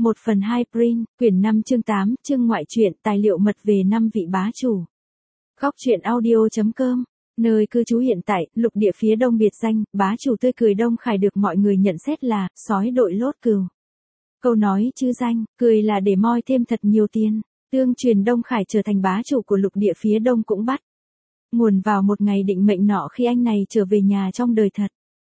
1/2 Print, quyển 5 chương 8, chương ngoại truyện, tài liệu mật về 5 vị bá chủ. Góc truyện audio.com, nơi cư trú hiện tại, lục địa phía đông biệt danh, bá chủ tươi cười Đông Khải được mọi người nhận xét là, sói đội lốt cừu. Câu nói chữ danh, cười là để moi thêm thật nhiều tiền, tương truyền Đông Khải trở thành bá chủ của lục địa phía đông cũng bắt. Nguồn vào một ngày định mệnh nọ khi anh này trở về nhà trong đời thật.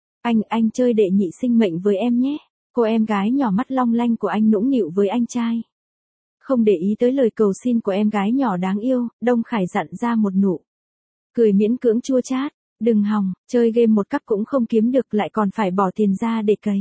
Anh chơi đệ nhị sinh mệnh với em nhé. Cô em gái nhỏ mắt long lanh của anh nũng nịu với anh trai. Không để ý tới lời cầu xin của em gái nhỏ đáng yêu, Đông Khải dặn ra một nụ cười miễn cưỡng chua chát, đừng hòng, chơi game một cấp cũng không kiếm được lại còn phải bỏ tiền ra để cày.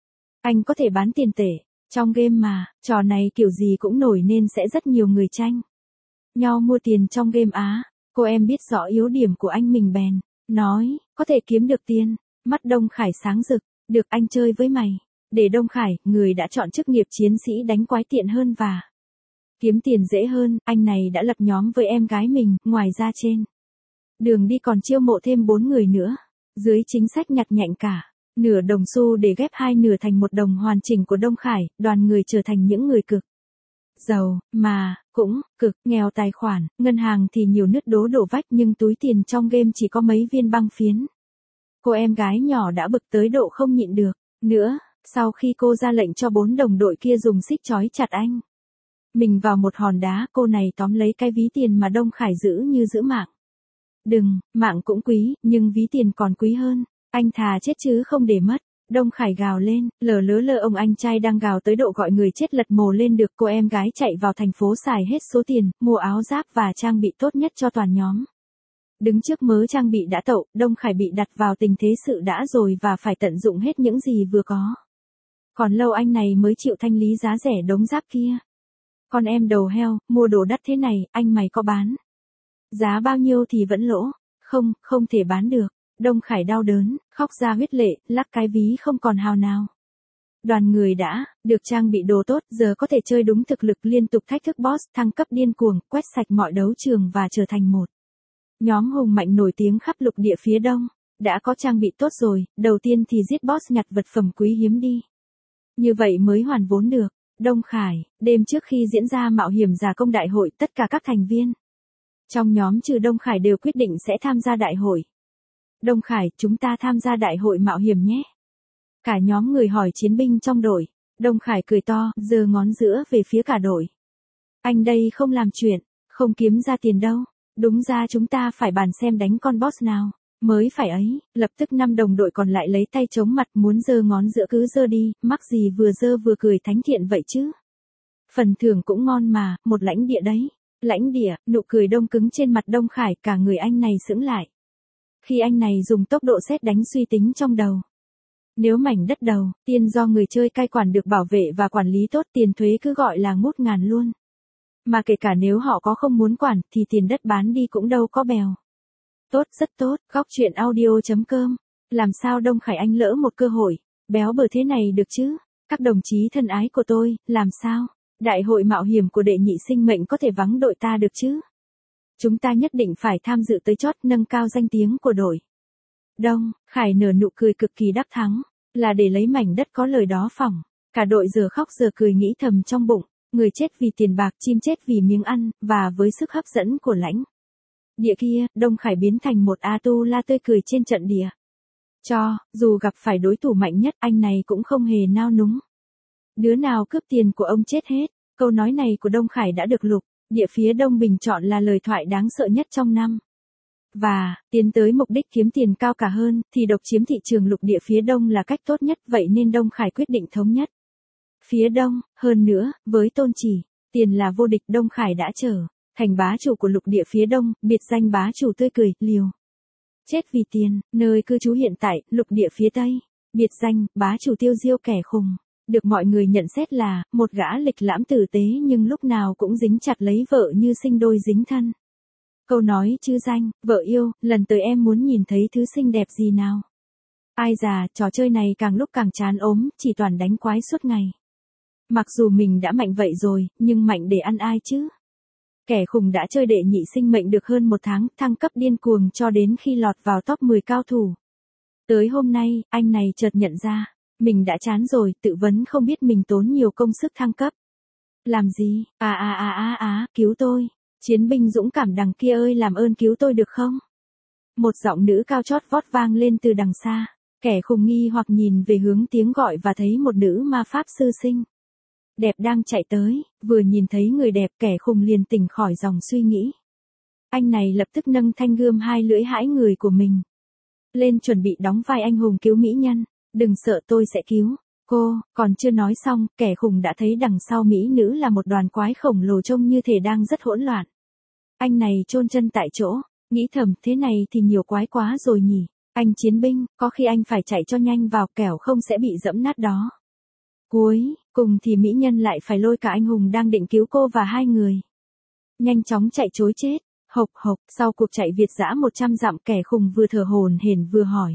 Anh có thể bán tiền tệ, trong game mà, trò này kiểu gì cũng nổi nên sẽ rất nhiều người tranh nhau mua tiền trong game á. Cô em biết rõ yếu điểm của anh mình bèn nói, có thể kiếm được tiền. Mắt Đông Khải sáng rực, được anh chơi với mày. Để Đông Khải, người đã chọn chức nghiệp chiến sĩ đánh quái tiện hơn và kiếm tiền dễ hơn, anh này đã lập nhóm với em gái mình, ngoài ra trên đường đi còn chiêu mộ thêm 4 người nữa. Dưới chính sách nhặt nhạnh cả nửa đồng xu để ghép hai nửa thành một đồng hoàn chỉnh của Đông Khải, đoàn người trở thành những người cực giàu, mà cũng cực nghèo tài khoản, ngân hàng thì nhiều nứt đổ vách nhưng túi tiền trong game chỉ có mấy viên băng phiến. Cô em gái nhỏ đã bực tới độ không nhịn được nữa. Sau khi cô ra lệnh cho 4 đồng đội kia dùng xích trói chặt anh mình vào một hòn đá, cô này tóm lấy cái ví tiền mà Đông Khải giữ như giữ mạng. Đừng, mạng cũng quý, nhưng ví tiền còn quý hơn. Anh thà chết chứ không để mất. Đông Khải gào lên, lờ ông anh trai đang gào tới độ gọi người chết lật mồ lên được. Cô em gái chạy vào thành phố xài hết số tiền, mua áo giáp và trang bị tốt nhất cho toàn nhóm. Đứng trước mớ trang bị đã tậu, Đông Khải bị đặt vào tình thế sự đã rồi và phải tận dụng hết những gì vừa có. Còn lâu anh này mới chịu thanh lý giá rẻ đống giáp kia. Con em đầu heo, mua đồ đắt thế này, anh mày có bán giá bao nhiêu thì vẫn lỗ. Không thể bán được. Đông Khải đau đớn, khóc ra huyết lệ, lắc cái ví không còn hào nào. Đoàn người đã được trang bị đồ tốt, giờ có thể chơi đúng thực lực, liên tục thách thức boss, thăng cấp điên cuồng, quét sạch mọi đấu trường và trở thành một nhóm hùng mạnh nổi tiếng khắp lục địa phía đông. Đã có trang bị tốt rồi, đầu tiên thì giết boss, nhặt vật phẩm quý hiếm đi. Như vậy mới hoàn vốn được. Đông Khải, đêm trước khi diễn ra mạo hiểm giả công đại hội, tất cả các thành viên trong nhóm trừ Đông Khải đều quyết định sẽ tham gia đại hội. Đông Khải, chúng ta tham gia đại hội mạo hiểm nhé. Cả nhóm người hỏi chiến binh trong đội. Đông Khải cười to, giơ ngón giữa về phía cả đội. Anh đây không làm chuyện, không kiếm ra tiền đâu. Đúng ra chúng ta phải bàn xem đánh con boss nào mới phải ấy. Lập tức 5 đồng đội còn lại lấy tay chống mặt, muốn giơ ngón giữa cứ giơ đi, mắc gì vừa giơ vừa cười thánh thiện vậy chứ. Phần thưởng cũng ngon mà, một lãnh địa đấy. Lãnh địa, nụ cười đông cứng trên mặt Đông Khải, cả người anh này sững lại. Khi anh này dùng tốc độ sét đánh suy tính trong đầu. Nếu mảnh đất đầu tiên do người chơi cai quản được bảo vệ và quản lý tốt, tiền thuế cứ gọi là ngút ngàn luôn. Mà kể cả nếu họ có không muốn quản, thì tiền đất bán đi cũng đâu có bèo. Tốt, rất tốt. Góc truyện audio.com. Làm sao Đông Khải anh lỡ một cơ hội béo bở thế này được chứ? Các đồng chí thân ái của tôi, làm sao đại hội mạo hiểm của đệ nhị sinh mệnh có thể vắng đội ta được chứ? Chúng ta nhất định phải tham dự tới chót, nâng cao danh tiếng của đội. Đông Khải nở nụ cười cực kỳ đắc thắng, là để lấy mảnh đất có lời đó phỏng. Cả đội giờ khóc giờ cười nghĩ thầm trong bụng, người chết vì tiền bạc, chim chết vì miếng ăn, và với sức hấp dẫn của lãnh địa kia, Đông Khải biến thành một A-tu-la tươi cười trên trận địa. Dù gặp phải đối thủ mạnh nhất, anh này cũng không hề nao núng. Đứa nào cướp tiền của ông chết hết. Câu nói này của Đông Khải đã được lục địa phía đông bình chọn là lời thoại đáng sợ nhất trong năm. Và, tiến tới mục đích kiếm tiền cao cả hơn, thì độc chiếm thị trường lục địa phía đông là cách tốt nhất, vậy nên Đông Khải quyết định thống nhất phía đông. Hơn nữa, với tôn chỉ tiền là vô địch, Đông Khải đã trở thành bá chủ của lục địa phía đông, biệt danh bá chủ tươi cười, liều chết vì tiền. Nơi cư trú hiện tại, lục địa phía tây, biệt danh bá chủ tiêu diêu kẻ khùng, được mọi người nhận xét là một gã lịch lãm tử tế nhưng lúc nào cũng dính chặt lấy vợ như sinh đôi dính thân. Câu nói chữ danh, vợ yêu, lần tới em muốn nhìn thấy thứ xinh đẹp gì nào? Ai già, trò chơi này càng lúc càng chán ốm, chỉ toàn đánh quái suốt ngày. Mặc dù mình đã mạnh vậy rồi, nhưng mạnh để ăn ai chứ? Kẻ khùng đã chơi đệ nhị sinh mệnh được hơn 1 tháng, thăng cấp điên cuồng cho đến khi lọt vào top 10 cao thủ. Tới hôm nay, anh này chợt nhận ra, Mình đã chán rồi, tự vấn không biết mình tốn nhiều công sức thăng cấp. Làm gì? Cứu tôi. Chiến binh dũng cảm đằng kia ơi, làm ơn cứu tôi được không? Một giọng nữ cao chót vót vang lên từ đằng xa. Kẻ khùng nghi hoặc nhìn về hướng tiếng gọi và thấy một nữ ma pháp sư xinh đẹp đang chạy tới, vừa nhìn thấy người đẹp kẻ khùng liền tỉnh khỏi dòng suy nghĩ. Anh này lập tức nâng thanh gươm hai lưỡi hãi người của mình lên chuẩn bị đóng vai anh hùng cứu mỹ nhân. Đừng sợ, tôi sẽ cứu cô. Còn chưa nói xong, kẻ khùng đã thấy đằng sau mỹ nữ là một đoàn quái khổng lồ trông như thể đang rất hỗn loạn. Anh này chôn chân tại chỗ, nghĩ thầm thế này thì nhiều quái quá rồi nhỉ. Anh chiến binh, có khi anh phải chạy cho nhanh vào kẻo không sẽ bị dẫm nát đó. Cuối cùng thì mỹ nhân lại phải lôi cả anh hùng đang định cứu cô và hai người nhanh chóng chạy trối chết. Hộc hộc, sau cuộc chạy việt dã 100 dặm, kẻ khùng vừa thở hổn hển vừa hỏi.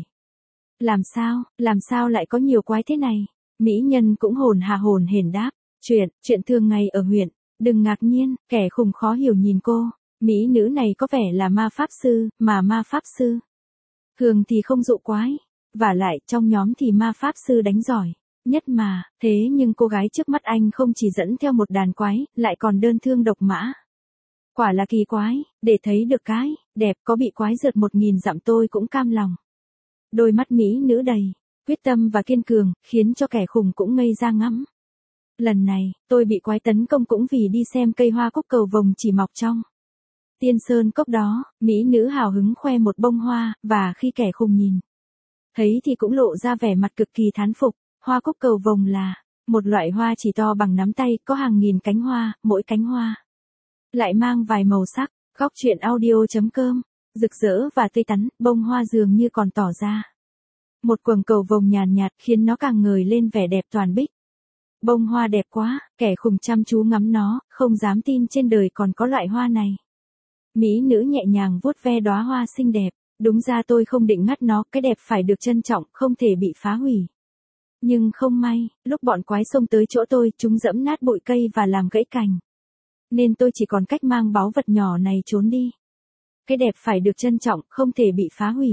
Làm sao lại có nhiều quái thế này? Mỹ nhân cũng hồn hển đáp. Chuyện thường ngày ở huyện. Đừng ngạc nhiên, kẻ khùng khó hiểu nhìn cô. Mỹ nữ này có vẻ là ma pháp sư, mà ma pháp sư thường thì không dụ quái. Vả lại, trong nhóm thì ma pháp sư đánh giỏi nhất mà. Thế nhưng cô gái trước mắt anh không chỉ dẫn theo một đàn quái, lại còn đơn thương độc mã. Quả là kỳ quái, để thấy được cái đẹp có bị quái rượt 1000 dặm tôi cũng cam lòng. Đôi mắt mỹ nữ đầy quyết tâm và kiên cường, khiến cho kẻ khùng cũng ngây ra ngắm. Lần này, tôi bị quái tấn công cũng vì đi xem cây hoa cúc cầu vồng chỉ mọc trong Tiên Sơn Cốc đó. Mỹ nữ hào hứng khoe một bông hoa, và khi kẻ khùng nhìn thấy thì cũng lộ ra vẻ mặt cực kỳ thán phục. Hoa cúc cầu vồng là một loại hoa chỉ to bằng nắm tay, có hàng nghìn cánh hoa, mỗi cánh hoa lại mang vài màu sắc. Góc truyện audio.com, rực rỡ và tươi tắn, bông hoa dường như còn tỏ ra một quầng cầu vồng nhàn nhạt, khiến nó càng ngời lên vẻ đẹp toàn bích. Bông hoa đẹp quá, kẻ khùng chăm chú ngắm nó, không dám tin trên đời còn có loại hoa này. Mỹ nữ nhẹ nhàng vuốt ve đóa hoa xinh đẹp. Đúng ra tôi không định ngắt nó, cái đẹp phải được trân trọng, không thể bị phá hủy. Nhưng không may, lúc bọn quái xông tới chỗ tôi, chúng giẫm nát bụi cây và làm gãy cành. Nên tôi chỉ còn cách mang báu vật nhỏ này trốn đi. Cái đẹp phải được trân trọng, không thể bị phá hủy.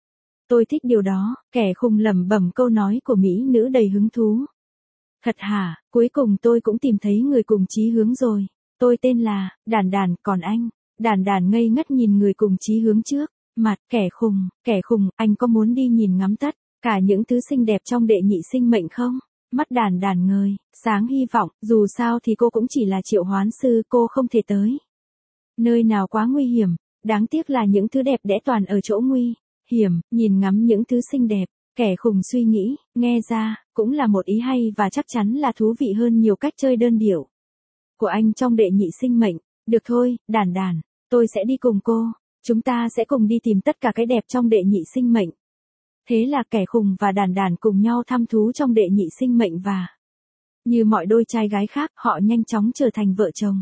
Tôi thích điều đó. Kẻ khùng lẩm bẩm câu nói của mỹ nữ đầy hứng thú. Thật hả, cuối cùng tôi cũng tìm thấy người cùng chí hướng rồi. Tôi tên là Đàn Đàn, còn anh? Đàn Đàn ngây ngất nhìn người cùng chí hướng trước mặt. Kẻ khùng, anh có muốn đi nhìn ngắm tất cả những thứ xinh đẹp trong đệ nhị sinh mệnh không? Mắt Đàn Đàn ngời sáng hy vọng, dù sao thì cô cũng chỉ là triệu hoán sư, cô không thể tới nơi nào quá nguy hiểm. Đáng tiếc là những thứ đẹp đẽ toàn ở chỗ nguy hiểm. Nhìn ngắm những thứ xinh đẹp, kẻ khùng suy nghĩ, nghe ra cũng là một ý hay và chắc chắn là thú vị hơn nhiều cách chơi đơn điệu của anh trong đệ nhị sinh mệnh. Được thôi, Đàn Đàn, tôi sẽ đi cùng cô. Chúng ta sẽ cùng đi tìm tất cả cái đẹp trong đệ nhị sinh mệnh. Thế là kẻ khùng và Đàn Đàn cùng nhau thăm thú trong đệ nhị sinh mệnh, và như mọi đôi trai gái khác, họ nhanh chóng trở thành vợ chồng.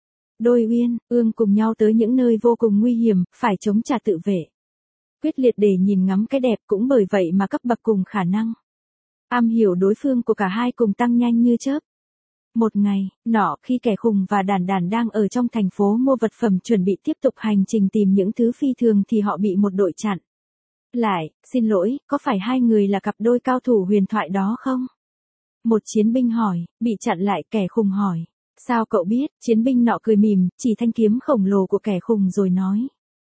Đôi uyên ương cùng nhau tới những nơi vô cùng nguy hiểm, phải chống trả tự vệ quyết liệt để nhìn ngắm cái đẹp, cũng bởi vậy mà cấp bậc cùng khả năng am hiểu đối phương của cả hai cùng tăng nhanh như chớp. Một ngày nọ, khi kẻ khùng và Đàn Đàn đang ở trong thành phố mua vật phẩm chuẩn bị tiếp tục hành trình tìm những thứ phi thường thì họ bị một đội chặn lại. Xin lỗi, có phải hai người là cặp đôi cao thủ huyền thoại đó không? Một chiến binh hỏi. Bị chặn lại, kẻ khùng hỏi. Sao cậu biết? Chiến binh nọ cười mỉm, chỉ thanh kiếm khổng lồ của kẻ khùng rồi nói.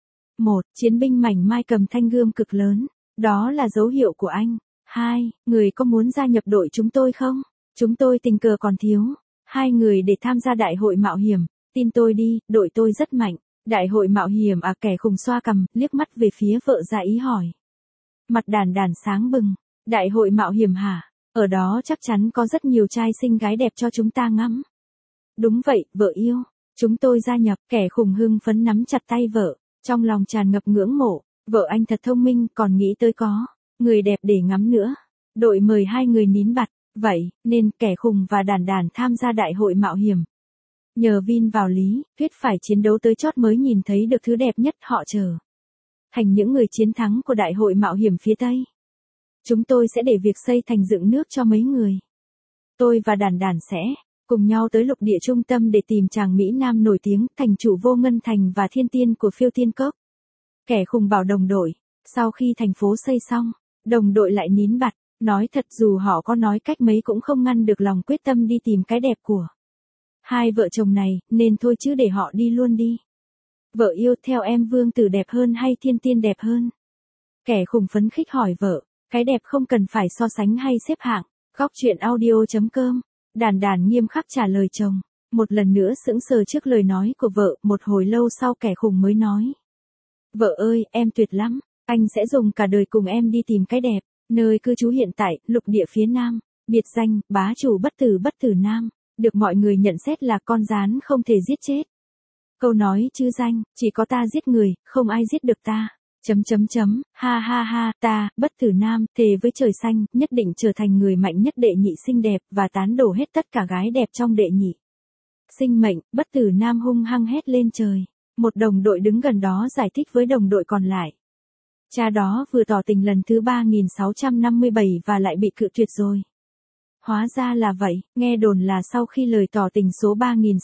Một chiến binh mảnh mai cầm thanh gươm cực lớn. Đó là dấu hiệu của anh. Hai người có muốn gia nhập đội chúng tôi không? Chúng tôi tình cờ còn thiếu hai người để tham gia đại hội mạo hiểm. Tin tôi đi, đội tôi rất mạnh. Đại hội mạo hiểm à? Kẻ khùng xoa cằm, liếc mắt về phía vợ ra ý hỏi. Mặt Đàn Đàn sáng bừng. Đại hội mạo hiểm hả? Ở đó chắc chắn có rất nhiều trai xinh gái đẹp cho chúng ta ngắm. Đúng vậy, vợ yêu. Chúng tôi gia nhập. Kẻ khùng hưng phấn nắm chặt tay vợ, trong lòng tràn ngập ngưỡng mộ. Vợ anh thật thông minh, còn nghĩ tới có người đẹp để ngắm nữa. Đội mời hai người nín bặt. Vậy nên kẻ khùng và Đàn Đàn tham gia đại hội mạo hiểm. Nhờ vin vào lý thuyết phải chiến đấu tới chót mới nhìn thấy được thứ đẹp nhất, họ trở thành những người chiến thắng của đại hội mạo hiểm phía Tây. Chúng tôi sẽ để việc xây thành dựng nước cho mấy người. Tôi và Đàn Đàn sẽ cùng nhau tới lục địa trung tâm để tìm chàng Mỹ Nam nổi tiếng, thành chủ Vô Ngân Thành và thiên tiên của Phiêu Tiên Cốc. Kẻ khùng bảo đồng đội. Sau khi thành phố xây xong, đồng đội lại nín bặt. Nói thật dù họ có nói cách mấy cũng không ngăn được lòng quyết tâm đi tìm cái đẹp của hai vợ chồng này, nên thôi chứ để họ đi luôn đi. Vợ yêu, theo em vương tử đẹp hơn hay thiên tiên đẹp hơn? Kẻ khùng phấn khích hỏi vợ, cái đẹp không cần phải so sánh hay xếp hạng. Góc chuyện audio.com. Đàn đàn nghiêm khắc trả lời chồng. Một lần nữa sững sờ trước lời nói của vợ, một hồi lâu sau kẻ khùng mới nói. Vợ ơi, em tuyệt lắm, anh sẽ dùng cả đời cùng em đi tìm cái đẹp. Nơi cư trú hiện tại, lục địa phía Nam, biệt danh, bá chủ bất tử Nam, được mọi người nhận xét là con gián không thể giết chết. Câu nói chữ danh, chỉ có ta giết người, không ai giết được ta. Ha ha ha, ta, bất tử Nam, thề với trời xanh, nhất định trở thành người mạnh nhất đệ nhị xinh đẹp và tán đổ hết tất cả gái đẹp trong đệ nhị sinh mệnh. Bất tử Nam hung hăng hét lên trời. Một đồng đội đứng gần đó giải thích với đồng đội còn lại. Cha đó vừa tỏ tình lần thứ 3657 và lại bị cự tuyệt rồi. Hóa ra là vậy, nghe đồn là sau khi lời tỏ tình số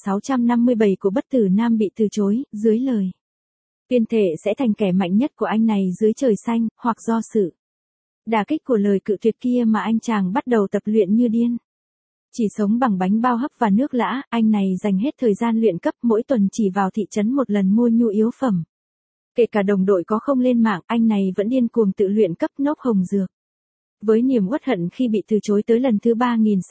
3657 của bất tử Nam bị từ chối, dưới lời tuyên thệ sẽ thành kẻ mạnh nhất của anh này dưới trời xanh, hoặc do sự đả kích của lời cự tuyệt kia mà anh chàng bắt đầu tập luyện như điên. Chỉ sống bằng bánh bao hấp và nước lã, anh này dành hết thời gian luyện cấp, mỗi tuần chỉ vào thị trấn một lần mua nhu yếu phẩm. Kể cả đồng đội có không lên mạng, anh này vẫn điên cuồng tự luyện cấp nốt hồng dược. Với niềm uất hận khi bị từ chối tới lần thứ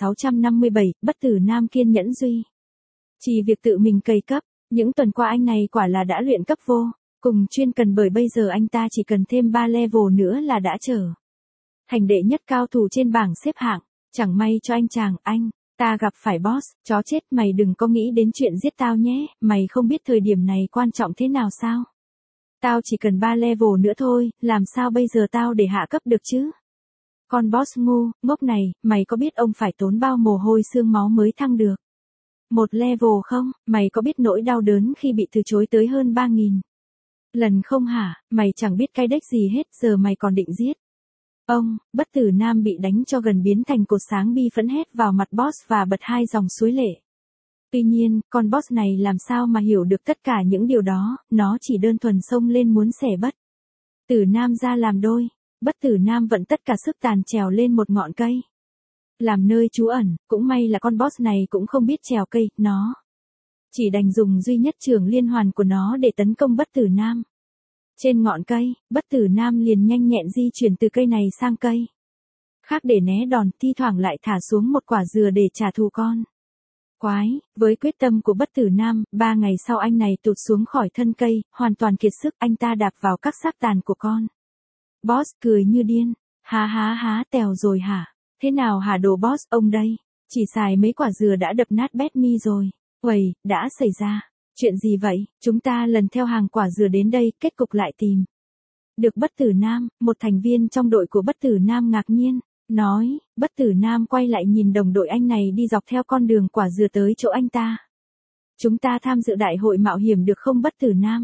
3657, bất tử Nam kiên nhẫn duy chỉ việc tự mình cày cấp. Những tuần qua anh này quả là đã luyện cấp vô cùng chuyên cần, bởi bây giờ anh ta chỉ cần thêm 3 level nữa là đã trở thành đệ nhất cao thủ trên bảng xếp hạng. Chẳng may cho anh chàng, anh ta gặp phải boss, chó chết, mày đừng có nghĩ đến chuyện giết tao nhé, mày không biết thời điểm này quan trọng thế nào sao? Tao chỉ cần 3 level nữa thôi, làm sao bây giờ tao để hạ cấp được chứ? Con boss ngu, ngốc này, mày có biết ông phải tốn bao mồ hôi xương máu mới thăng được một level không? Mày có biết nỗi đau đớn khi bị từ chối tới hơn 3.000 lần không hả? Mày chẳng biết cái đếch gì hết, giờ mày còn định giết ông. Bất tử Nam bị đánh cho gần biến thành cột sáng, bi phẫn hét vào mặt boss và bật 2 dòng suối lệ. Tuy nhiên, con boss này làm sao mà hiểu được tất cả những điều đó, nó chỉ đơn thuần xông lên muốn xẻ bất tử Nam ra làm đôi. Bất tử Nam vận tất cả sức tàn trèo lên một ngọn cây làm nơi trú ẩn, cũng may là con boss này cũng không biết trèo cây, nó chỉ đành dùng duy nhất trường liên hoàn của nó để tấn công bất tử Nam. Trên ngọn cây, bất tử Nam liền nhanh nhẹn di chuyển từ cây này sang cây khác để né đòn, thi thoảng lại thả xuống một quả dừa để trả thù con quái. Với quyết tâm của bất tử Nam, 3 ngày sau anh này tụt xuống khỏi thân cây, hoàn toàn kiệt sức, anh ta đạp vào các xác tàn của con boss, cười như điên. Há, tèo rồi hả? Thế nào hả đồ boss, ông đây? Chỉ xài mấy quả dừa đã đập nát bét mi rồi. Uầy, đã xảy ra chuyện gì vậy? Chúng ta lần theo hàng quả dừa đến đây, kết cục lại tìm được bất tử Nam. Một thành viên trong đội của bất tử Nam ngạc nhiên nói. Bất tử Nam quay lại nhìn đồng đội anh này đi dọc theo con đường quả dừa tới chỗ anh ta. Chúng ta tham dự đại hội mạo hiểm được không bất tử Nam?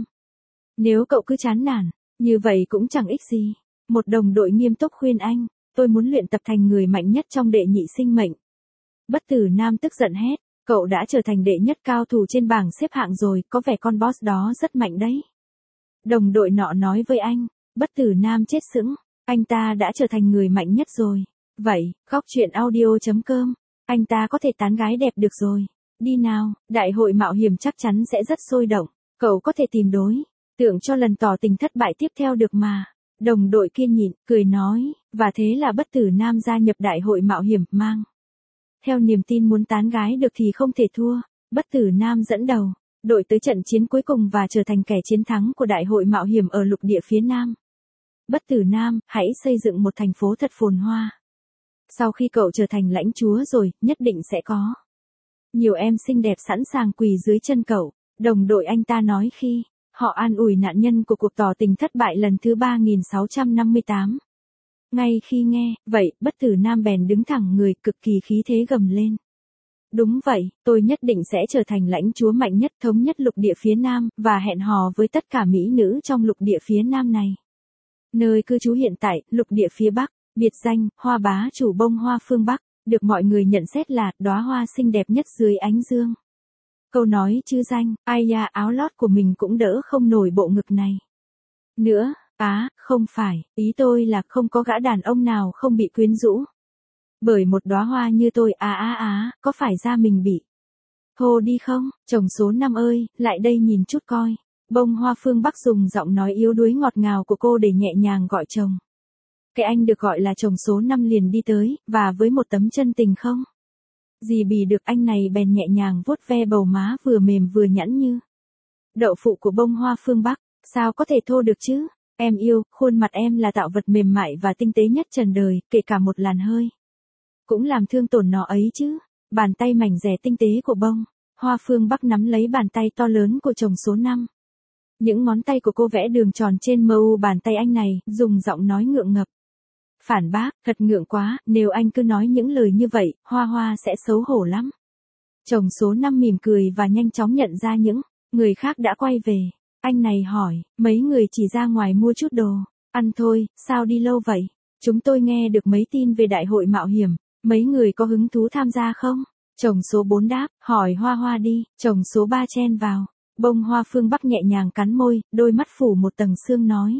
Nếu cậu cứ chán nản như vậy cũng chẳng ích gì. Một đồng đội nghiêm túc khuyên anh. Tôi muốn luyện tập thành người mạnh nhất trong đệ nhị sinh mệnh. Bất tử Nam tức giận hét. Cậu đã trở thành đệ nhất cao thủ trên bảng xếp hạng rồi, có vẻ con boss đó rất mạnh đấy. Đồng đội nọ nói với anh. Bất tử Nam chết sững. Anh ta đã trở thành người mạnh nhất rồi. Vậy, góc chuyện audio.com. Anh ta có thể tán gái đẹp được rồi. Đi nào, đại hội mạo hiểm chắc chắn sẽ rất sôi động. Cậu có thể tìm đối tượng cho lần tỏ tình thất bại tiếp theo được mà. Đồng đội kia nhịn, cười nói. Và thế là bất tử Nam gia nhập đại hội mạo hiểm, mang theo niềm tin muốn tán gái được thì không thể thua. Bất tử Nam dẫn đầu đội tới trận chiến cuối cùng và trở thành kẻ chiến thắng của đại hội mạo hiểm ở lục địa phía Nam. Bất tử Nam, hãy xây dựng một thành phố thật phồn hoa. Sau khi cậu trở thành lãnh chúa rồi, nhất định sẽ có nhiều em xinh đẹp sẵn sàng quỳ dưới chân cậu. Đồng đội anh ta nói khi họ an ủi nạn nhân của cuộc tỏ tình thất bại lần thứ 3658. Ngay khi nghe vậy, bất tử Nam bèn đứng thẳng người, cực kỳ khí thế gầm lên. Đúng vậy, tôi nhất định sẽ trở thành lãnh chúa mạnh nhất, thống nhất lục địa phía Nam, và hẹn hò với tất cả mỹ nữ trong lục địa phía Nam này. Nơi cư trú hiện tại, lục địa phía Bắc, biệt danh, hoa bá chủ bông hoa phương Bắc, được mọi người nhận xét là đóa hoa xinh đẹp nhất dưới ánh dương. Câu nói chữ danh, ai da áo lót của mình cũng đỡ không nổi bộ ngực này nữa. Không phải, ý tôi là không có gã đàn ông nào không bị quyến rũ. Bởi một đóa hoa như tôi, có phải da mình bị thô đi không? Chồng số 5 ơi, lại đây nhìn chút coi. Bông Hoa Phương Bắc dùng giọng nói yếu đuối ngọt ngào của cô để nhẹ nhàng gọi chồng. Cái anh được gọi là chồng số 5 liền đi tới, và với một tấm chân tình không gì bì được, anh này bèn nhẹ nhàng vuốt ve bầu má vừa mềm vừa nhẵn như đậu phụ của Bông Hoa Phương Bắc. Sao có thể thô được chứ? Em yêu, khuôn mặt em là tạo vật mềm mại và tinh tế nhất trần đời, kể cả một làn hơi cũng làm thương tổn nó ấy chứ. Bàn tay mảnh dẻ tinh tế của Bông Hoa Phương Bắc nắm lấy bàn tay to lớn của chồng số 5. Những ngón tay của cô vẽ đường tròn trên mu bàn tay anh này, dùng giọng nói ngượng ngập. Phản bác, thật ngượng quá, nếu anh cứ nói những lời như vậy, Hoa Hoa sẽ xấu hổ lắm. Chồng số 5 mỉm cười và nhanh chóng nhận ra những người khác đã quay về. Anh này hỏi, mấy người chỉ ra ngoài mua chút đồ ăn thôi, sao đi lâu vậy? Chúng tôi nghe được mấy tin về đại hội mạo hiểm, mấy người có hứng thú tham gia không? Chồng số 4 đáp, hỏi Hoa Hoa đi. Chồng số 3 chen vào. Bông Hoa Phương Bắc nhẹ nhàng cắn môi, đôi mắt phủ một tầng sương nói.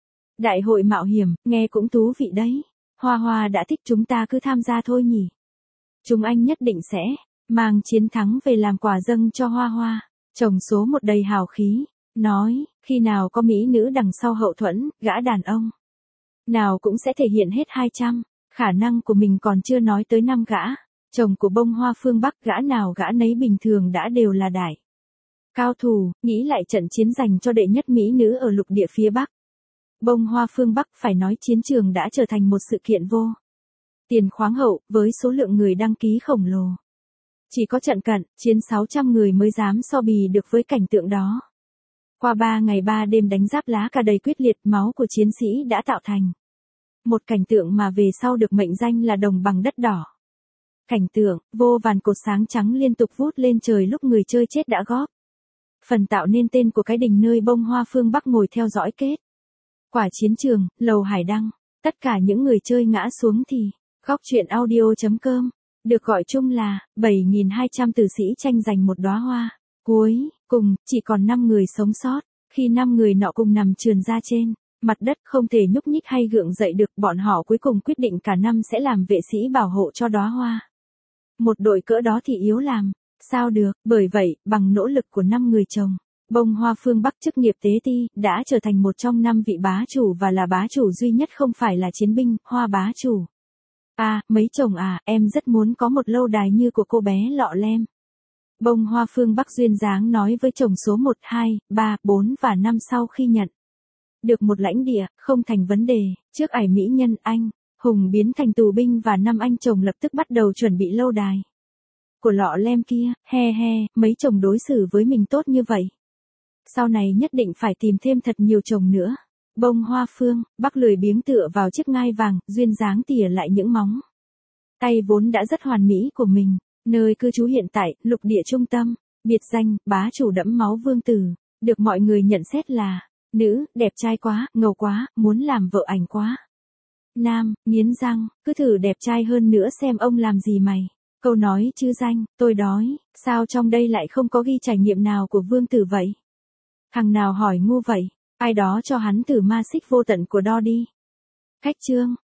Đại hội mạo hiểm, nghe cũng thú vị đấy. Hoa Hoa đã thích, chúng ta cứ tham gia thôi nhỉ. Chúng anh nhất định sẽ mang chiến thắng về làm quà dâng cho Hoa Hoa. Chồng số 1 đầy hào khí, nói, khi nào có mỹ nữ đằng sau hậu thuẫn, gã đàn ông nào cũng sẽ thể hiện hết 200. Khả năng của mình còn chưa nói tới 5 gã. Chồng của Bông Hoa Phương Bắc, gã nào gã nấy bình thường đã đều là đại cao thủ, nghĩ lại trận chiến dành cho đệ nhất mỹ nữ ở lục địa phía Bắc. Bông Hoa Phương Bắc phải nói chiến trường đã trở thành một sự kiện vô tiền khoáng hậu, với số lượng người đăng ký khổng lồ. Chỉ có trận cận, chiến 600 người mới dám so bì được với cảnh tượng đó. Qua 3 ngày 3 đêm đánh giáp lá cà đầy quyết liệt, máu của chiến sĩ đã tạo thành một cảnh tượng mà về sau được mệnh danh là đồng bằng đất đỏ. Cảnh tượng, vô vàn cột sáng trắng liên tục vút lên trời lúc người chơi chết đã góp phần tạo nên tên của cái đỉnh nơi Bông Hoa Phương Bắc ngồi theo dõi kết quả chiến trường, lầu Hải Đăng. Tất cả những người chơi ngã xuống thì, góc truyện audio.com, được gọi chung là 7.200 tử sĩ tranh giành một đóa hoa. Cuối cùng, chỉ còn 5 người sống sót. Khi 5 người nọ cùng nằm trườn ra trên mặt đất không thể nhúc nhích hay gượng dậy được, bọn họ cuối cùng quyết định cả năm sẽ làm vệ sĩ bảo hộ cho đóa hoa. Một đội cỡ đó thì yếu làm sao được, bởi vậy, bằng nỗ lực của 5 người chồng, Bông Hoa Phương Bắc chức nghiệp tế ti, đã trở thành một trong 5 vị bá chủ và là bá chủ duy nhất không phải là chiến binh, Hoa bá chủ. Mấy chồng em rất muốn có một lâu đài như của cô bé Lọ Lem. Bông Hoa Phương Bắc duyên dáng nói với chồng số 1, 2, 3, 4 và 5 sau khi nhận được một lãnh địa, không thành vấn đề. Trước ải mỹ nhân anh hùng biến thành tù binh và 5 anh chồng lập tức bắt đầu chuẩn bị lâu đài của Lọ Lem kia. Mấy chồng đối xử với mình tốt như vậy, sau này nhất định phải tìm thêm thật nhiều chồng nữa. Bông Hoa Phương Bắc lười biếng tựa vào chiếc ngai vàng, duyên dáng tỉa lại những móng tay vốn đã rất hoàn mỹ của mình. Nơi cư trú hiện tại, lục địa trung tâm, biệt danh, bá chủ đẫm máu vương tử, được mọi người nhận xét là, nữ, đẹp trai quá, ngầu quá, muốn làm vợ ảnh quá. Nam, nghiến răng, cứ thử đẹp trai hơn nữa xem ông làm gì mày. Câu nói chứ danh, tôi đói, sao trong đây lại không có ghi trải nghiệm nào của vương tử vậy? Thằng nào hỏi ngu vậy, ai đó cho hắn thử ma xích vô tận của Đo đi. Khách chương.